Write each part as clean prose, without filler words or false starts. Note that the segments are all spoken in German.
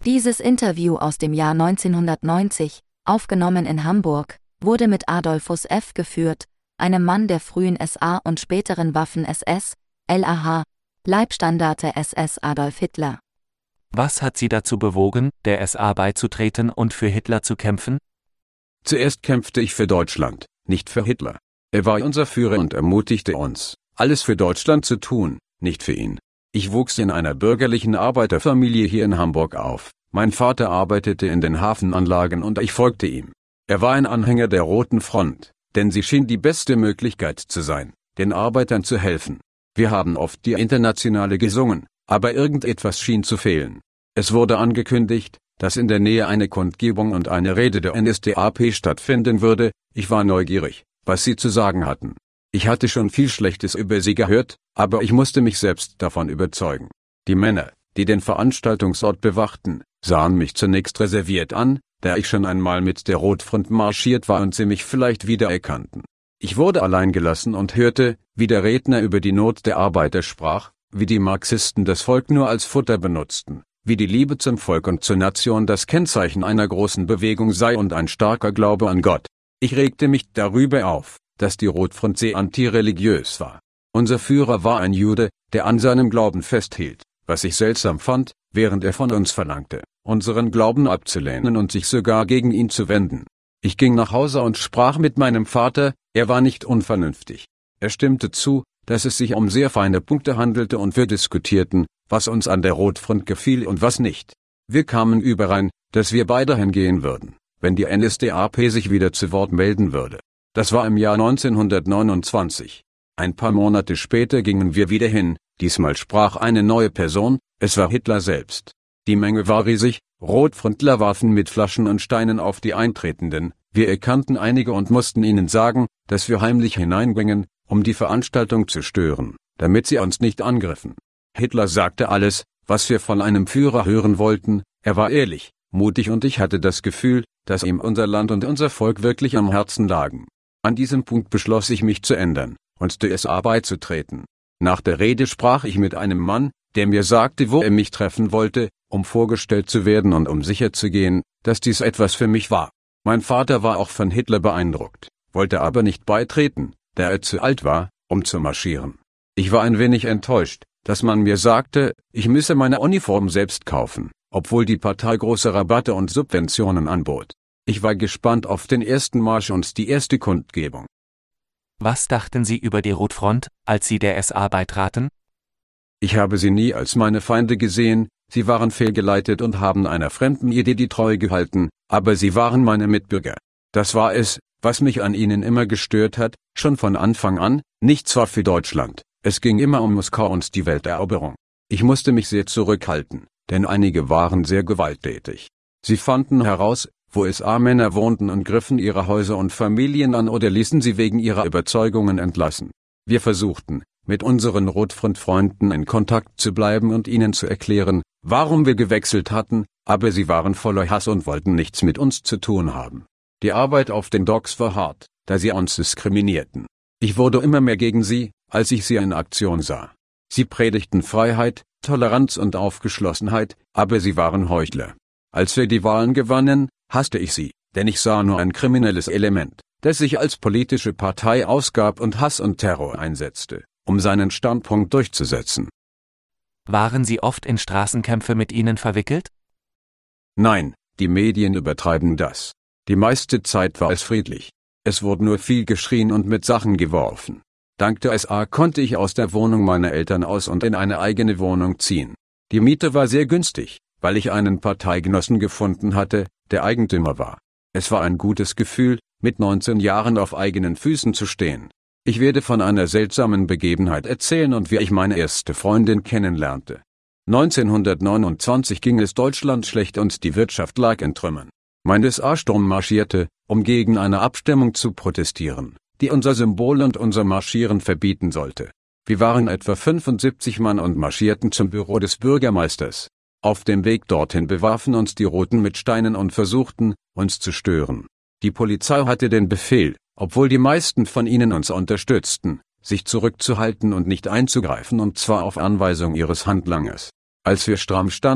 Dieses Interview aus dem Jahr 1990, aufgenommen in Hamburg, wurde mit Adolphus F. geführt, einem Mann der frühen SA und späteren Waffen-SS, LAH, Leibstandarte SS Adolf Hitler. Was hat Sie dazu bewogen, der SA beizutreten und für Hitler zu kämpfen? Zuerst kämpfte ich für Deutschland, nicht für Hitler. Er war unser Führer und ermutigte uns, alles für Deutschland zu tun, nicht für ihn. Ich wuchs in einer bürgerlichen Arbeiterfamilie hier in Hamburg auf. Mein Vater arbeitete in den Hafenanlagen und ich folgte ihm. Er war ein Anhänger der Roten Front, denn sie schien die beste Möglichkeit zu sein, den Arbeitern zu helfen. Wir haben oft die Internationale gesungen, aber irgendetwas schien zu fehlen. Es wurde angekündigt, dass in der Nähe eine Kundgebung und eine Rede der NSDAP stattfinden würde. Ich war neugierig, was sie zu sagen hatten. Ich hatte schon viel Schlechtes über sie gehört, aber ich musste mich selbst davon überzeugen. Die Männer, die den Veranstaltungsort bewachten, sahen mich zunächst reserviert an, da ich schon einmal mit der Rotfront marschiert war und sie mich vielleicht wiedererkannten. Ich wurde allein gelassen und hörte, wie der Redner über die Not der Arbeiter sprach, wie die Marxisten das Volk nur als Futter benutzten, wie die Liebe zum Volk und zur Nation das Kennzeichen einer großen Bewegung sei und ein starker Glaube an Gott. Ich regte mich darüber auf, dass die Rotfront sehr antireligiös war. Unser Führer war ein Jude, der an seinem Glauben festhielt, was ich seltsam fand, während er von uns verlangte, unseren Glauben abzulehnen und sich sogar gegen ihn zu wenden. Ich ging nach Hause und sprach mit meinem Vater, er war nicht unvernünftig. Er stimmte zu, dass es sich um sehr feine Punkte handelte und wir diskutierten, was uns an der Rotfront gefiel und was nicht. Wir kamen überein, dass wir beide hingehen würden, wenn die NSDAP sich wieder zu Wort melden würde. Das war im Jahr 1929. Ein paar Monate später gingen wir wieder hin, diesmal sprach eine neue Person, es war Hitler selbst. Die Menge war riesig, Rotfrontler warfen mit Flaschen und Steinen auf die Eintretenden, wir erkannten einige und mussten ihnen sagen, dass wir heimlich hineingingen, um die Veranstaltung zu stören, damit sie uns nicht angriffen. Hitler sagte alles, was wir von einem Führer hören wollten, er war ehrlich, mutig und ich hatte das Gefühl, dass ihm unser Land und unser Volk wirklich am Herzen lagen. An diesem Punkt beschloss ich mich zu ändern und der SA beizutreten. Nach der Rede sprach ich mit einem Mann, der mir sagte, wo er mich treffen wollte, um vorgestellt zu werden und um sicherzugehen, dass dies etwas für mich war. Mein Vater war auch von Hitler beeindruckt, wollte aber nicht beitreten, da er zu alt war, um zu marschieren. Ich war ein wenig enttäuscht, dass man mir sagte, ich müsse meine Uniform selbst kaufen, obwohl die Partei große Rabatte und Subventionen anbot. Ich war gespannt auf den ersten Marsch und die erste Kundgebung. Was dachten Sie über die Rotfront, als Sie der SA beitraten? Ich habe sie nie als meine Feinde gesehen, sie waren fehlgeleitet und haben einer fremden Idee die Treue gehalten, aber sie waren meine Mitbürger. Das war es, was mich an ihnen immer gestört hat, schon von Anfang an, nicht zwar für Deutschland, es ging immer um Moskau und die Welteroberung. Ich musste mich sehr zurückhalten, denn einige waren sehr gewalttätig. Sie fanden heraus, wo SA-Männer wohnten und griffen ihre Häuser und Familien an oder ließen sie wegen ihrer Überzeugungen entlassen. Wir versuchten, mit unseren Rotfront-Freunden in Kontakt zu bleiben und ihnen zu erklären, warum wir gewechselt hatten, aber sie waren voller Hass und wollten nichts mit uns zu tun haben. Die Arbeit auf den Docks war hart, da sie uns diskriminierten. Ich wurde immer mehr gegen sie, als ich sie in Aktion sah. Sie predigten Freiheit, Toleranz und Aufgeschlossenheit, aber sie waren Heuchler. Als wir die Wahlen gewannen, hasste ich sie, denn ich sah nur ein kriminelles Element, das sich als politische Partei ausgab und Hass und Terror einsetzte, um seinen Standpunkt durchzusetzen. Waren Sie oft in Straßenkämpfe mit ihnen verwickelt? Nein, die Medien übertreiben das. Die meiste Zeit war es friedlich. Es wurde nur viel geschrien und mit Sachen geworfen. Dank der SA konnte ich aus der Wohnung meiner Eltern aus und in eine eigene Wohnung ziehen. Die Miete war sehr günstig, weil ich einen Parteigenossen gefunden hatte, der Eigentümer war. Es war ein gutes Gefühl, mit 19 Jahren auf eigenen Füßen zu stehen. Ich werde von einer seltsamen Begebenheit erzählen und wie ich meine erste Freundin kennenlernte. 1929 ging es Deutschland schlecht und die Wirtschaft lag in Trümmern. Mein SA-Sturm marschierte, um gegen eine Abstimmung zu protestieren, die unser Symbol und unser Marschieren verbieten sollte. Wir waren etwa 75 Mann und marschierten zum Büro des Bürgermeisters. Auf dem Weg dorthin bewarfen uns die Roten mit Steinen und versuchten, uns zu stören. Die Polizei hatte den Befehl, obwohl die meisten von ihnen uns unterstützten, sich zurückzuhalten und nicht einzugreifen und zwar auf Anweisung ihres Handlangers. Als wir stramm standen,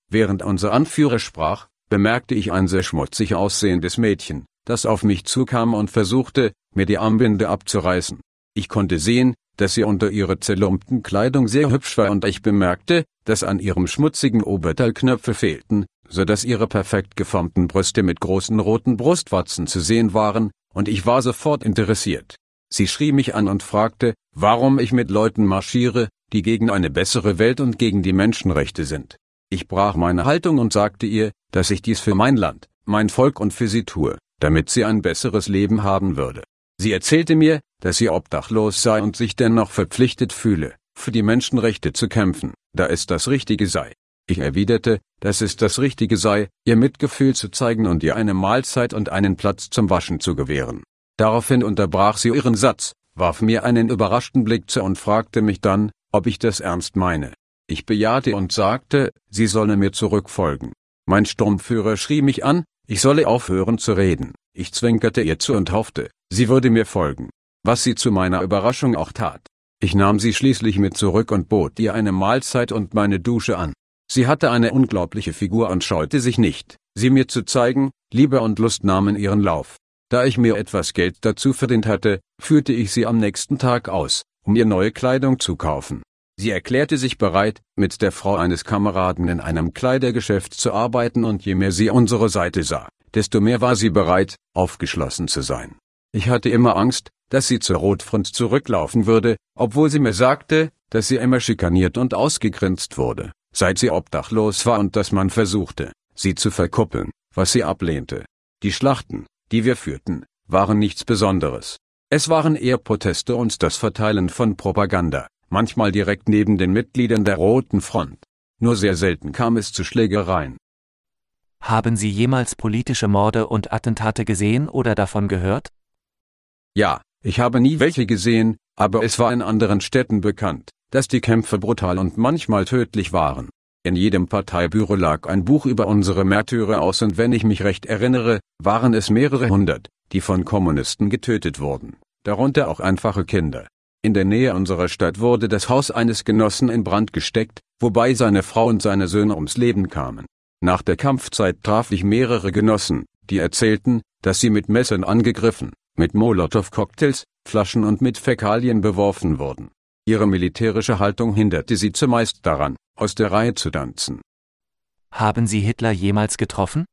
Während unser Anführer sprach, bemerkte ich ein sehr schmutzig aussehendes Mädchen, das auf mich zukam und versuchte, mir die Armbinde abzureißen. Ich konnte sehen, dass sie unter ihrer zerlumpten Kleidung sehr hübsch war, und ich bemerkte, dass an ihrem schmutzigen Oberteil Knöpfe fehlten, so dass ihre perfekt geformten Brüste mit großen roten Brustwarzen zu sehen waren, und ich war sofort interessiert. Sie schrie mich an und fragte, warum ich mit Leuten marschiere, die gegen eine bessere Welt und gegen die Menschenrechte sind. Ich brach meine Haltung und sagte ihr, dass ich dies für mein Land, mein Volk und für sie tue, damit sie ein besseres Leben haben würde. Sie erzählte mir, dass sie obdachlos sei und sich dennoch verpflichtet fühle, für die Menschenrechte zu kämpfen, da es das Richtige sei. Ich erwiderte, dass es das Richtige sei, ihr Mitgefühl zu zeigen und ihr eine Mahlzeit und einen Platz zum Waschen zu gewähren. Daraufhin unterbrach sie ihren Satz, warf mir einen überraschten Blick zu und fragte mich dann, ob ich das ernst meine. Ich bejahte und sagte, sie solle mir zurückfolgen. Mein Sturmführer schrie mich an, ich solle aufhören zu reden. Ich zwinkerte ihr zu und hoffte, sie würde mir folgen, was sie zu meiner Überraschung auch tat. Ich nahm sie schließlich mit zurück und bot ihr eine Mahlzeit und meine Dusche an. Sie hatte eine unglaubliche Figur und scheute sich nicht, sie mir zu zeigen. Liebe und Lust nahmen ihren Lauf. Da ich mir etwas Geld dazu verdient hatte, führte ich sie am nächsten Tag aus, um ihr neue Kleidung zu kaufen. Sie erklärte sich bereit, mit der Frau eines Kameraden in einem Kleidergeschäft zu arbeiten, und je mehr sie unsere Seite sah, desto mehr war sie bereit, aufgeschlossen zu sein. Ich hatte immer Angst, dass sie zur Rotfront zurücklaufen würde, obwohl sie mir sagte, dass sie immer schikaniert und ausgegrenzt wurde, seit sie obdachlos war, und dass man versuchte, sie zu verkuppeln, was sie ablehnte. Die Schlachten, die wir führten, waren nichts Besonderes. Es waren eher Proteste und das Verteilen von Propaganda, manchmal direkt neben den Mitgliedern der Roten Front. Nur sehr selten kam es zu Schlägereien. Haben Sie jemals politische Morde und Attentate gesehen oder davon gehört? Ja, ich habe nie welche gesehen, aber es war in anderen Städten bekannt, dass die Kämpfe brutal und manchmal tödlich waren. In jedem Parteibüro lag ein Buch über unsere Märtyrer aus, und wenn ich mich recht erinnere, waren es mehrere hundert, die von Kommunisten getötet wurden, darunter auch einfache Kinder. In der Nähe unserer Stadt wurde das Haus eines Genossen in Brand gesteckt, wobei seine Frau und seine Söhne ums Leben kamen. Nach der Kampfzeit traf ich mehrere Genossen, die erzählten, dass sie mit Messern angegriffen, mit Molotow-Cocktails, Flaschen und mit Fäkalien beworfen wurden. Ihre militärische Haltung hinderte sie zumeist daran, aus der Reihe zu tanzen. Haben Sie Hitler jemals getroffen?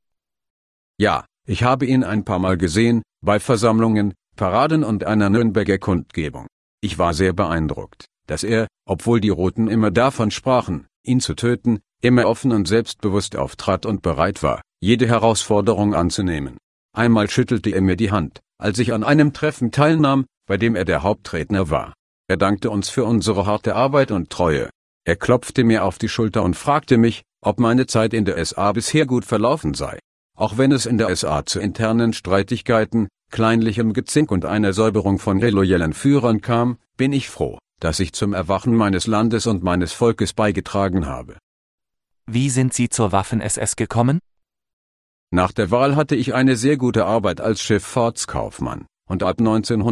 Ja, ich habe ihn ein paar Mal gesehen, bei Versammlungen, Paraden und einer Nürnberger Kundgebung. Ich war sehr beeindruckt, dass er, obwohl die Roten immer davon sprachen, ihn zu töten, immer offen und selbstbewusst auftrat und bereit war, jede Herausforderung anzunehmen. Einmal schüttelte er mir die Hand, als ich an einem Treffen teilnahm, bei dem er der Hauptredner war. Er dankte uns für unsere harte Arbeit und Treue. Er klopfte mir auf die Schulter und fragte mich, ob meine Zeit in der SA bisher gut verlaufen sei. Auch wenn es in der SA zu internen Streitigkeiten, kleinlichem Gezink und einer Säuberung von illoyalen Führern kam, bin ich froh, dass ich zum Erwachen meines Landes und meines Volkes beigetragen habe. Wie sind Sie zur Waffen-SS gekommen? Nach der Wahl hatte ich eine sehr gute Arbeit als Schifffahrtskaufmann, und ab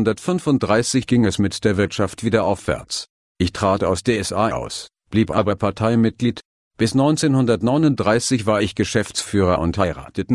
1935 ging es mit der Wirtschaft wieder aufwärts. Ich trat aus der SA aus, blieb aber Parteimitglied. Bis 1939 war ich Geschäftsführer und heiratete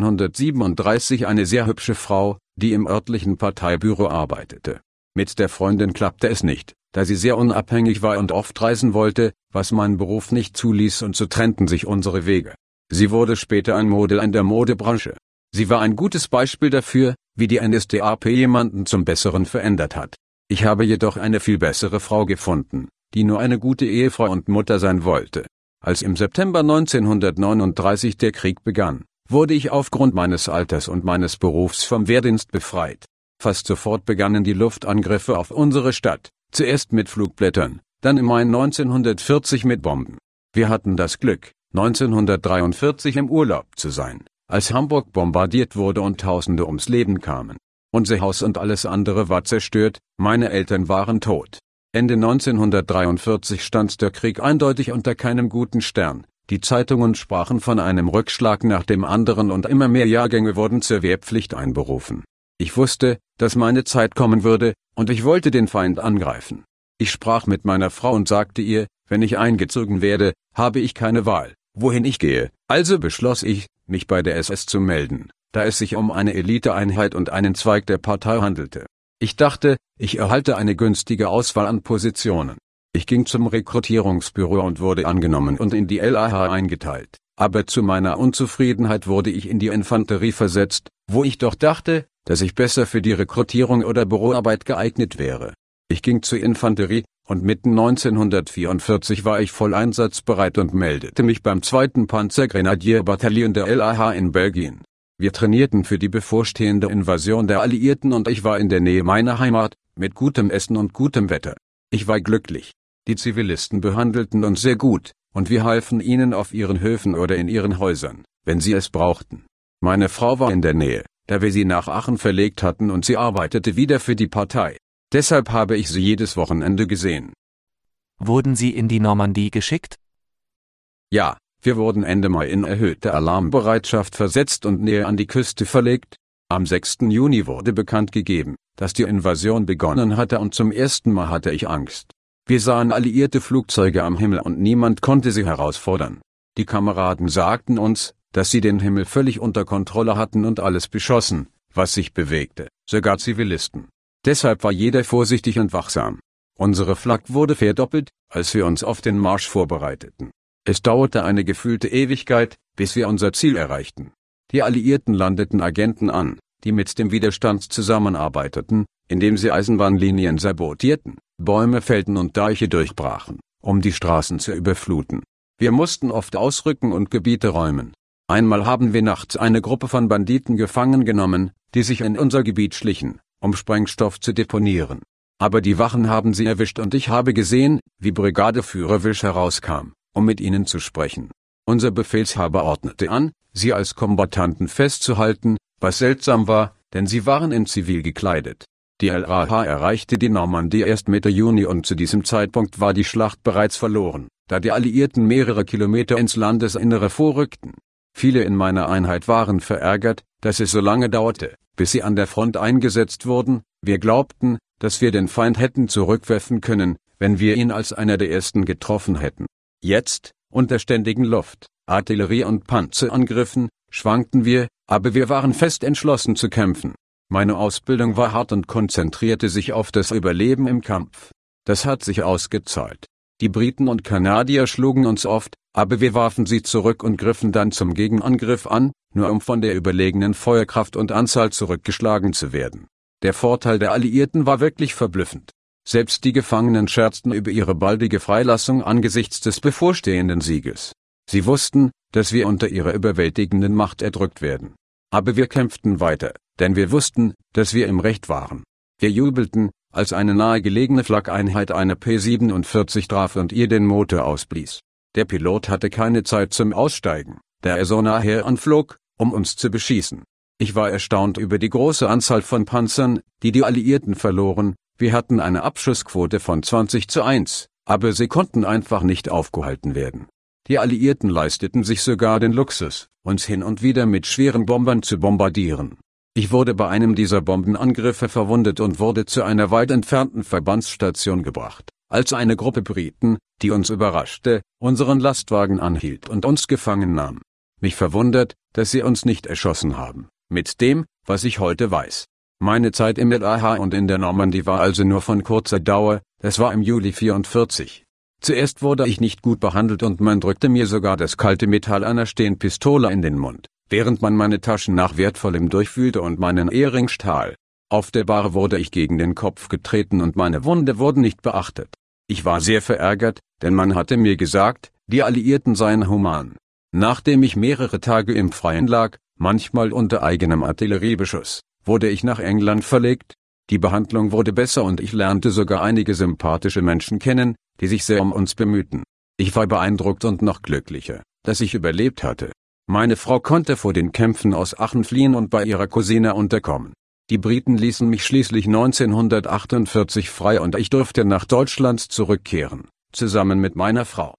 1937 eine sehr hübsche Frau, die im örtlichen Parteibüro arbeitete. Mit der Freundin klappte es nicht, da sie sehr unabhängig war und oft reisen wollte, was mein Beruf nicht zuließ, und so trennten sich unsere Wege. Sie wurde später ein Model in der Modebranche. Sie war ein gutes Beispiel dafür, wie die NSDAP jemanden zum Besseren verändert hat. Ich habe jedoch eine viel bessere Frau gefunden, die nur eine gute Ehefrau und Mutter sein wollte. Als im September 1939 der Krieg begann, wurde ich aufgrund meines Alters und meines Berufs vom Wehrdienst befreit. Fast sofort begannen die Luftangriffe auf unsere Stadt, zuerst mit Flugblättern, dann im Mai 1940 mit Bomben. Wir hatten das Glück, 1943 im Urlaub zu sein, als Hamburg bombardiert wurde und Tausende ums Leben kamen. Unser Haus und alles andere war zerstört, meine Eltern waren tot. Ende 1943 stand der Krieg eindeutig unter keinem guten Stern. Die Zeitungen sprachen von einem Rückschlag nach dem anderen und immer mehr Jahrgänge wurden zur Wehrpflicht einberufen. Ich wusste, dass meine Zeit kommen würde, und ich wollte den Feind angreifen. Ich sprach mit meiner Frau und sagte ihr, wenn ich eingezogen werde, habe ich keine Wahl, wohin ich gehe, also beschloss ich, mich bei der SS zu melden, da es sich um eine Eliteeinheit und einen Zweig der Partei handelte. Ich dachte, ich erhalte eine günstige Auswahl an Positionen. Ich ging zum Rekrutierungsbüro und wurde angenommen und in die LAH eingeteilt, aber zu meiner Unzufriedenheit wurde ich in die Infanterie versetzt, wo ich doch dachte, dass ich besser für die Rekrutierung oder Büroarbeit geeignet wäre. Ich ging zur Infanterie, und mitten 1944 war ich voll einsatzbereit und meldete mich beim 2. Panzergrenadierbataillon der LAH in Belgien. Wir trainierten für die bevorstehende Invasion der Alliierten und ich war in der Nähe meiner Heimat, mit gutem Essen und gutem Wetter. Ich war glücklich. Die Zivilisten behandelten uns sehr gut, und wir halfen ihnen auf ihren Höfen oder in ihren Häusern, wenn sie es brauchten. Meine Frau war in der Nähe, da wir sie nach Aachen verlegt hatten und sie arbeitete wieder für die Partei. Deshalb habe ich sie jedes Wochenende gesehen. Wurden Sie in die Normandie geschickt? Ja, wir wurden Ende Mai in erhöhte Alarmbereitschaft versetzt und näher an die Küste verlegt. Am 6. Juni wurde bekannt gegeben, dass die Invasion begonnen hatte und zum ersten Mal hatte ich Angst. Wir sahen alliierte Flugzeuge am Himmel und niemand konnte sie herausfordern. Die Kameraden sagten uns, dass sie den Himmel völlig unter Kontrolle hatten und alles beschossen, was sich bewegte, sogar Zivilisten. Deshalb war jeder vorsichtig und wachsam. Unsere Flak wurde verdoppelt, als wir uns auf den Marsch vorbereiteten. Es dauerte eine gefühlte Ewigkeit, bis wir unser Ziel erreichten. Die Alliierten landeten Agenten an, die mit dem Widerstand zusammenarbeiteten, indem sie Eisenbahnlinien sabotierten, Bäume fällten und Deiche durchbrachen, um die Straßen zu überfluten. Wir mussten oft ausrücken und Gebiete räumen. Einmal haben wir nachts eine Gruppe von Banditen gefangen genommen, die sich in unser Gebiet schlichen, um Sprengstoff zu deponieren. Aber die Wachen haben sie erwischt und ich habe gesehen, wie Brigadeführer Wisch herauskam, um mit ihnen zu sprechen. Unser Befehlshaber ordnete an, sie als Kombattanten festzuhalten, was seltsam war, denn sie waren in Zivil gekleidet. Die LAH erreichte die Normandie erst Mitte Juni und zu diesem Zeitpunkt war die Schlacht bereits verloren, da die Alliierten mehrere Kilometer ins Landesinnere vorrückten. Viele in meiner Einheit waren verärgert, dass es so lange dauerte, bis sie an der Front eingesetzt wurden. Wir glaubten, dass wir den Feind hätten zurückwerfen können, wenn wir ihn als einer der ersten getroffen hätten. Jetzt, unter ständigen Luft-, Artillerie- und Panzerangriffen, schwankten wir, aber wir waren fest entschlossen zu kämpfen. Meine Ausbildung war hart und konzentrierte sich auf das Überleben im Kampf. Das hat sich ausgezahlt. Die Briten und Kanadier schlugen uns oft, aber wir warfen sie zurück und griffen dann zum Gegenangriff an, nur um von der überlegenen Feuerkraft und Anzahl zurückgeschlagen zu werden. Der Vorteil der Alliierten war wirklich verblüffend. Selbst die Gefangenen scherzten über ihre baldige Freilassung angesichts des bevorstehenden Sieges. Sie wussten, dass wir unter ihrer überwältigenden Macht erdrückt werden. Aber wir kämpften weiter, denn wir wussten, dass wir im Recht waren. Wir jubelten, als eine nahegelegene Flak-Einheit eine P-47 traf und ihr den Motor ausblies. Der Pilot hatte keine Zeit zum Aussteigen, da er so nah heranflog, um uns zu beschießen. Ich war erstaunt über die große Anzahl von Panzern, die die Alliierten verloren. Wir hatten eine Abschussquote von 20:1, aber sie konnten einfach nicht aufgehalten werden. Die Alliierten leisteten sich sogar den Luxus, uns hin und wieder mit schweren Bombern zu bombardieren. Ich wurde bei einem dieser Bombenangriffe verwundet und wurde zu einer weit entfernten Verbandsstation gebracht, als eine Gruppe Briten, die uns überraschte, unseren Lastwagen anhielt und uns gefangen nahm. Mich verwundert, dass sie uns nicht erschossen haben, mit dem, was ich heute weiß. Meine Zeit im LAH und in der Normandie war also nur von kurzer Dauer, das war im Juli 1944. Zuerst wurde ich nicht gut behandelt und man drückte mir sogar das kalte Metall einer Stehenpistole in den Mund, während man meine Taschen nach Wertvollem durchwühlte und meinen Ehering stahl. Auf der Bar wurde ich gegen den Kopf getreten und meine Wunde wurde nicht beachtet. Ich war sehr verärgert, denn man hatte mir gesagt, die Alliierten seien human. Nachdem ich mehrere Tage im Freien lag, manchmal unter eigenem Artilleriebeschuss, wurde ich nach England verlegt. Die Behandlung wurde besser und ich lernte sogar einige sympathische Menschen kennen, die sich sehr um uns bemühten. Ich war beeindruckt und noch glücklicher, dass ich überlebt hatte. Meine Frau konnte vor den Kämpfen aus Aachen fliehen und bei ihrer Cousine unterkommen. Die Briten ließen mich schließlich 1948 frei und ich durfte nach Deutschland zurückkehren, zusammen mit meiner Frau.